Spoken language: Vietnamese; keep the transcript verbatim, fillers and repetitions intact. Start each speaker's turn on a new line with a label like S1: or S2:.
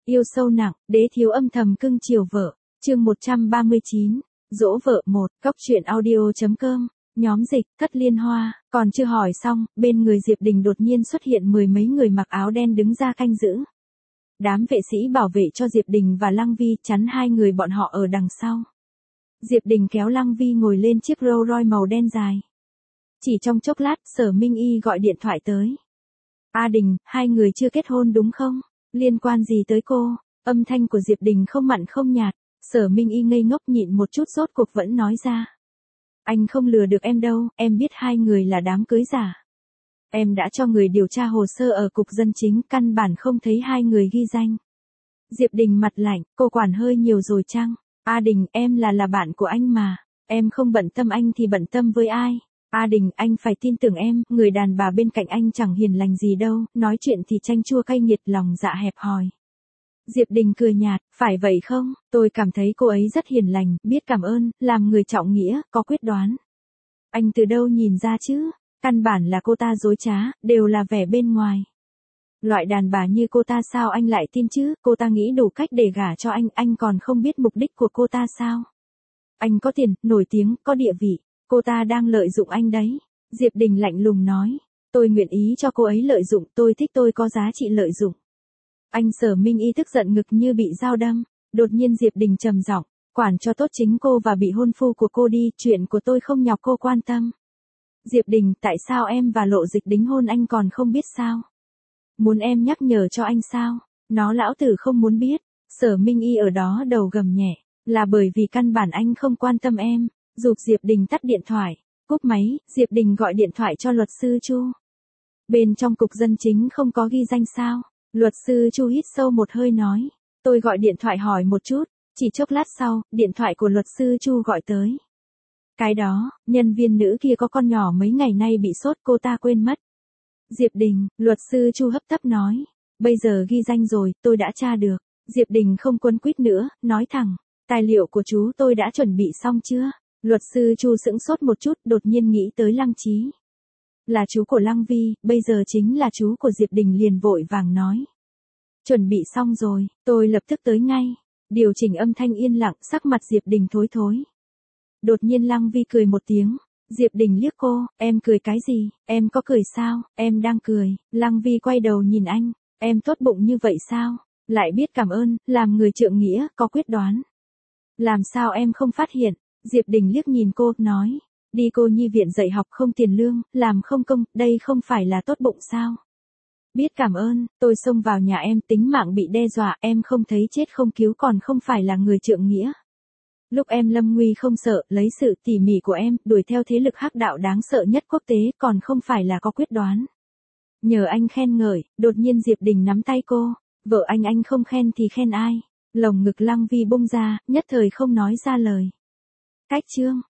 S1: Yêu sâu nặng, đế thiếu âm thầm cưng chiều vợ. Chương một trăm ba mươi chín, dỗ vợ một, góc truyện audio chấm com, nhóm dịch, Thất Liên Hoa, còn chưa hỏi xong, bên người Diệp Đình đột nhiên xuất hiện mười mấy người mặc áo đen đứng ra canh giữ. Đám vệ sĩ bảo vệ cho Diệp Đình và Lăng Vi chắn hai người bọn họ ở đằng sau. Diệp Đình kéo Lăng Vi ngồi lên chiếc Rolls Royce màu đen dài. Chỉ trong chốc lát, Sở Minh Y gọi điện thoại tới. A Đình, hai người chưa kết hôn đúng không? Liên quan gì tới cô? Âm thanh của Diệp Đình không mặn không nhạt. Sở Minh Y ngây ngốc nhịn một chút rốt cuộc vẫn nói ra. Anh không lừa được em đâu, em biết hai người là đám cưới giả. Em đã cho người điều tra hồ sơ ở cục dân chính, căn bản không thấy hai người ghi danh. Diệp Đình mặt lạnh, cô quản hơi nhiều rồi chăng? A Đình, em là là bạn của anh mà. Em không bận tâm anh thì bận tâm với ai? A Đình, anh phải tin tưởng em, người đàn bà bên cạnh anh chẳng hiền lành gì đâu, nói chuyện thì chanh chua cay nghiệt, lòng dạ hẹp hòi. Diệp Đình cười nhạt, phải vậy không? Tôi cảm thấy cô ấy rất hiền lành, biết cảm ơn, làm người trọng nghĩa, có quyết đoán. Anh từ đâu nhìn ra chứ? Căn bản là cô ta dối trá, đều là vẻ bên ngoài. Loại đàn bà như cô ta sao anh lại tin chứ? Cô ta nghĩ đủ cách để gả cho anh, anh còn không biết mục đích của cô ta sao? Anh có tiền, nổi tiếng, có địa vị. Cô ta đang lợi dụng anh đấy. Diệp Đình lạnh lùng nói. Tôi nguyện ý cho cô ấy lợi dụng, tôi thích tôi có giá trị lợi dụng. Anh Sở Minh Y tức giận ngực như bị dao đâm. Đột nhiên Diệp Đình trầm giọng, quản cho tốt chính cô và bị hôn phu của cô đi, chuyện của tôi không nhọc cô quan tâm. Diệp Đình, tại sao em và Lộ Dịch đính hôn anh còn không biết sao? Muốn em nhắc nhở cho anh sao? Nó lão tử không muốn biết. Sở Minh Y ở đó đầu gầm nhẹ, là bởi vì căn bản anh không quan tâm em. Giục Diệp Đình tắt điện thoại. Cúp máy, Diệp Đình gọi điện thoại cho luật sư Chu. Bên trong cục dân chính không có ghi danh sao? Luật sư Chu hít sâu một hơi nói. Tôi gọi điện thoại hỏi một chút. Chỉ chốc lát sau, điện thoại của luật sư Chu gọi tới. Cái đó, nhân viên nữ kia có con nhỏ mấy ngày nay bị sốt, cô ta quên mất. Diệp Đình, luật sư Chu hấp tấp nói. Bây giờ ghi danh rồi, tôi đã tra được. Diệp Đình không quấn quýt nữa, nói thẳng. Tài liệu của chú tôi đã chuẩn bị xong chưa? Luật sư Chu sững sốt một chút, đột nhiên nghĩ tới Lăng Chí. Là chú của Lăng Vi, bây giờ chính là chú của Diệp Đình liền vội vàng nói. Chuẩn bị xong rồi, tôi lập tức tới ngay. Điều chỉnh âm thanh yên lặng, sắc mặt Diệp Đình thối thối. Đột nhiên Lăng Vi cười một tiếng. Diệp Đình liếc cô, em cười cái gì, em có cười sao, em đang cười. Lăng Vi quay đầu nhìn anh, em tốt bụng như vậy sao, lại biết cảm ơn, làm người trượng nghĩa, có quyết đoán. Làm sao em không phát hiện? Diệp Đình liếc nhìn cô, nói. Đi cô nhi viện dạy học không tiền lương, làm không công, đây không phải là tốt bụng sao? Biết cảm ơn, tôi xông vào nhà em, tính mạng bị đe dọa, em không thấy chết không cứu còn không phải là người trượng nghĩa. Lúc em lâm nguy không sợ, lấy sự tỉ mỉ của em, đuổi theo thế lực hắc đạo đáng sợ nhất quốc tế, còn không phải là có quyết đoán. Nhờ anh khen ngợi, đột nhiên Diệp Đình nắm tay cô, vợ anh anh không khen thì khen ai? Lồng ngực Lăng Vi bung ra, nhất thời không nói ra lời. Cách chương.